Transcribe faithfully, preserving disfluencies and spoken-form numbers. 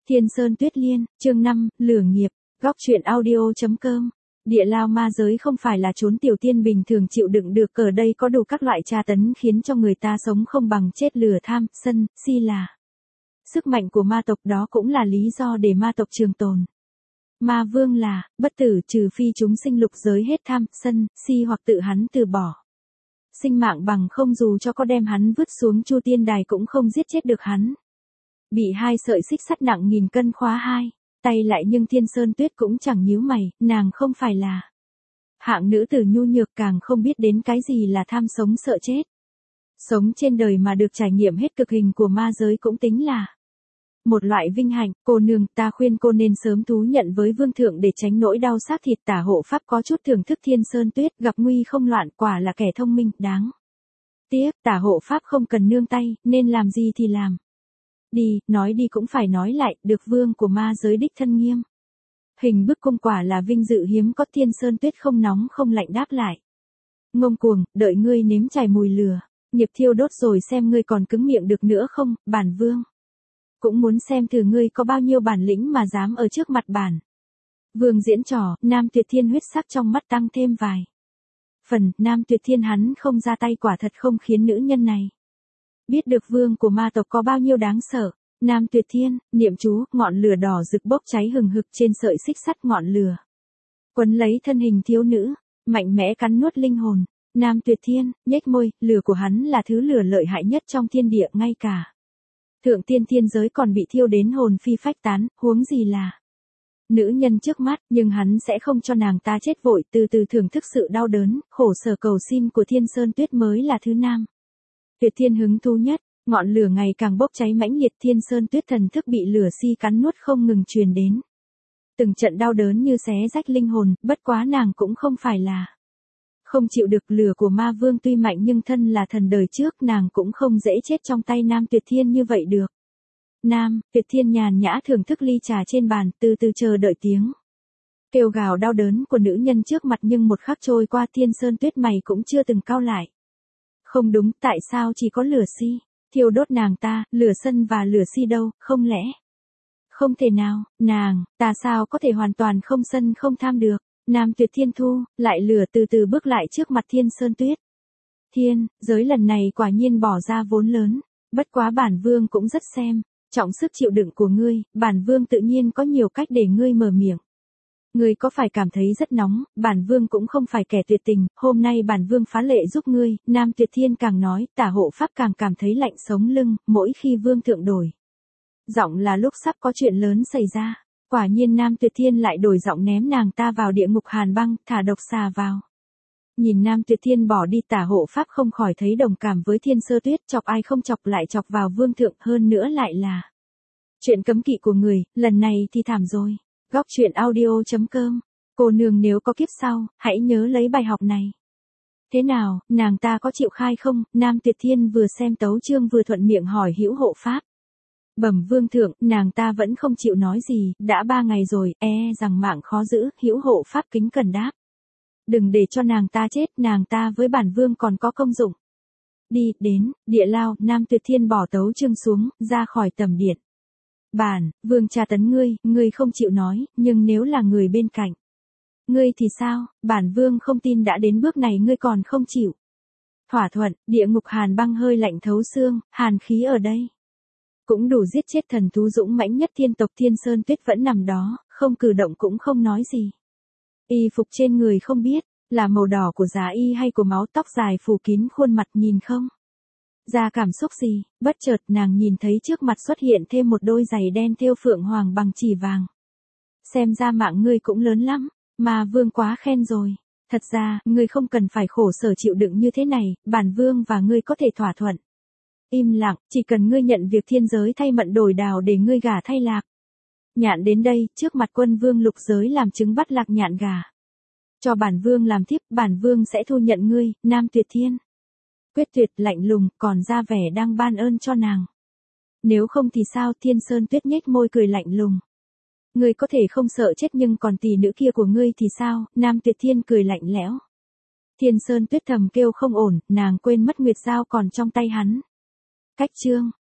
Thiên Sơn Tuyết Liên, chương năm, lửa nghiệp, góc truyện audio.com. Địa lao ma giới không phải là chốn tiểu tiên bình thường chịu đựng được, ở đây có đủ các loại tra tấn khiến cho người ta sống không bằng chết, lửa, tham, sân, si là sức mạnh của ma tộc, đó cũng là lý do để ma tộc trường tồn. Ma vương là bất tử, trừ phi chúng sinh lục giới hết tham, sân, si hoặc tự hắn từ bỏ sinh mạng, bằng không dù cho có đem hắn vứt xuống Chu Tiên Đài cũng không giết chết được hắn. Bị hai sợi xích sắt nặng nghìn cân khóa hai tay lại, nhưng Thiên Sơn Tuyết cũng chẳng nhíu mày, nàng không phải là hạng nữ tử nhu nhược, càng không biết đến cái gì là tham sống sợ chết. Sống trên đời mà được trải nghiệm hết cực hình của ma giới cũng tính là một loại vinh hạnh. Cô nương, ta khuyên cô nên sớm thú nhận với vương thượng để tránh nỗi đau xác thịt. Tả hộ pháp có chút thưởng thức Thiên Sơn Tuyết, gặp nguy không loạn, quả là kẻ thông minh, đáng tiếc tả hộ pháp không cần nương tay, nên làm gì thì làm. Đi, nói đi cũng phải nói lại, được vương của ma giới đích thân nghiêm hình bức cung, quả là vinh dự hiếm có. Thiên Sơn Tuyết không nóng không lạnh đáp lại. Ngông cuồng, đợi ngươi nếm trải mùi lửa nghiệp thiêu đốt rồi xem ngươi còn cứng miệng được nữa không. Bản vương cũng muốn xem thử ngươi có bao nhiêu bản lĩnh mà dám ở trước mặt bản vương diễn trò. Nam Tuyệt Thiên huyết sắc trong mắt tăng thêm vài phần. Nam Tuyệt Thiên hắn không ra tay quả thật không khiến nữ nhân này biết được vương của ma tộc có bao nhiêu đáng sợ. Nam Tuyệt Thiên niệm chú, ngọn lửa đỏ rực bốc cháy hừng hực trên sợi xích sắt, ngọn lửa quấn lấy thân hình thiếu nữ, mạnh mẽ cắn nuốt linh hồn. Nam Tuyệt Thiên nhếch môi, lửa của hắn là thứ lửa lợi hại nhất trong thiên địa, ngay cả thượng tiên thiên giới còn bị thiêu đến hồn phi phách tán, huống gì là nữ nhân trước mắt. Nhưng hắn sẽ không cho nàng ta chết vội, từ từ thưởng thức sự đau đớn, khổ sở cầu xin của Thiên Sơn Tuyết mới là thứ Nam Tuyệt Thiên hứng thú nhất. Ngọn lửa ngày càng bốc cháy mãnh liệt, Thiên Sơn Tuyết thần thức bị lửa si cắn nuốt không ngừng truyền đến từng trận đau đớn như xé rách linh hồn. Bất quá nàng cũng không phải là không chịu được lửa của ma vương, tuy mạnh nhưng thân là thần đời trước, nàng cũng không dễ chết trong tay Nam Tuyệt Thiên như vậy được. Nam Tuyệt Thiên nhàn nhã thưởng thức ly trà trên bàn, từ từ chờ đợi tiếng kêu gào đau đớn của nữ nhân trước mặt. Nhưng một khắc trôi qua, Thiên Sơn Tuyết mày cũng chưa từng cau lại. Không đúng, tại sao chỉ có lửa si thiêu đốt nàng ta, lửa sân và lửa si đâu? Không lẽ không thể nào, nàng ta sao có thể hoàn toàn không sân không tham được? Nam Tuyệt Thiên thu lại lửa, từ từ bước lại trước mặt Thiên Sơn Tuyết. Thiên giới lần này quả nhiên bỏ ra vốn lớn, bất quá bản vương cũng rất xem trọng sức chịu đựng của ngươi, bản vương tự nhiên có nhiều cách để ngươi mở miệng. Ngươi có phải cảm thấy rất nóng? Bản vương cũng không phải kẻ tuyệt tình, hôm nay bản vương phá lệ giúp ngươi. Nam Tuyệt Thiên càng nói, tả hộ pháp càng cảm thấy lạnh sống lưng, mỗi khi vương thượng đổi giọng là lúc sắp có chuyện lớn xảy ra. Quả nhiên Nam Tuyệt Thiên lại đổi giọng, ném nàng ta vào địa ngục hàn băng, thả độc xà vào. Nhìn Nam Tuyệt Thiên bỏ đi, tả hộ pháp không khỏi thấy đồng cảm với Thiên Sơ Tuyết, chọc ai không chọc lại chọc vào vương thượng, hơn nữa lại là chuyện cấm kỵ của người, lần này thì thảm rồi. Góc truyện audio.com. Cô nương nếu có kiếp sau, hãy nhớ lấy bài học này. Thế nào, nàng ta có chịu khai không? Nam Tuyệt Thiên vừa xem tấu chương vừa thuận miệng hỏi hữu hộ pháp. Bẩm vương thượng, nàng ta vẫn không chịu nói gì, đã ba ngày rồi, e rằng mạng khó giữ. Hữu hộ pháp kính cẩn đáp. Đừng để cho nàng ta chết, nàng ta với bản vương còn có công dụng. Đi, đến, địa lao. Nam Tuyệt Thiên bỏ tấu chương xuống, ra khỏi tầm điện. Bản vương tra tấn ngươi, ngươi không chịu nói, nhưng nếu là người bên cạnh ngươi thì sao? Bản vương không tin đã đến bước này ngươi còn không chịu thỏa thuận. Địa ngục hàn băng hơi lạnh thấu xương, hàn khí ở đây cũng đủ giết chết thần thú dũng mãnh nhất thiên tộc. Thiên Sơn Tuyết vẫn nằm đó, không cử động cũng không nói gì. Y phục trên người không biết là màu đỏ của giá y hay của máu, tóc dài phủ kín khuôn mặt, nhìn không ra cảm xúc gì. Bất chợt nàng nhìn thấy trước mặt xuất hiện thêm một đôi giày đen thêu phượng hoàng bằng chỉ vàng. Xem ra mạng ngươi cũng lớn lắm, mà vương quá khen rồi. Thật ra, ngươi không cần phải khổ sở chịu đựng như thế này, bản vương và ngươi có thể thỏa thuận. Im lặng, chỉ cần ngươi nhận việc thiên giới thay mận đổi đào để ngươi gả thay Lạc Nhạn đến đây, trước mặt quân vương lục giới làm chứng bắt Lạc Nhạn gả cho bản vương làm thiếp, bản vương sẽ thu nhận ngươi. Nam Tuyệt Thiên quyết tuyệt lạnh lùng, còn ra vẻ đang ban ơn cho nàng. Nếu không thì sao? Thiên Sơn Tuyết nhếch môi cười lạnh lùng. Ngươi có thể không sợ chết, nhưng còn tỷ nữ kia của ngươi thì sao? Nam Tuyệt Thiên cười lạnh lẽo. Thiên Sơn Tuyết thầm kêu không ổn, nàng quên mất nguyệt dao còn trong tay hắn. Cách chương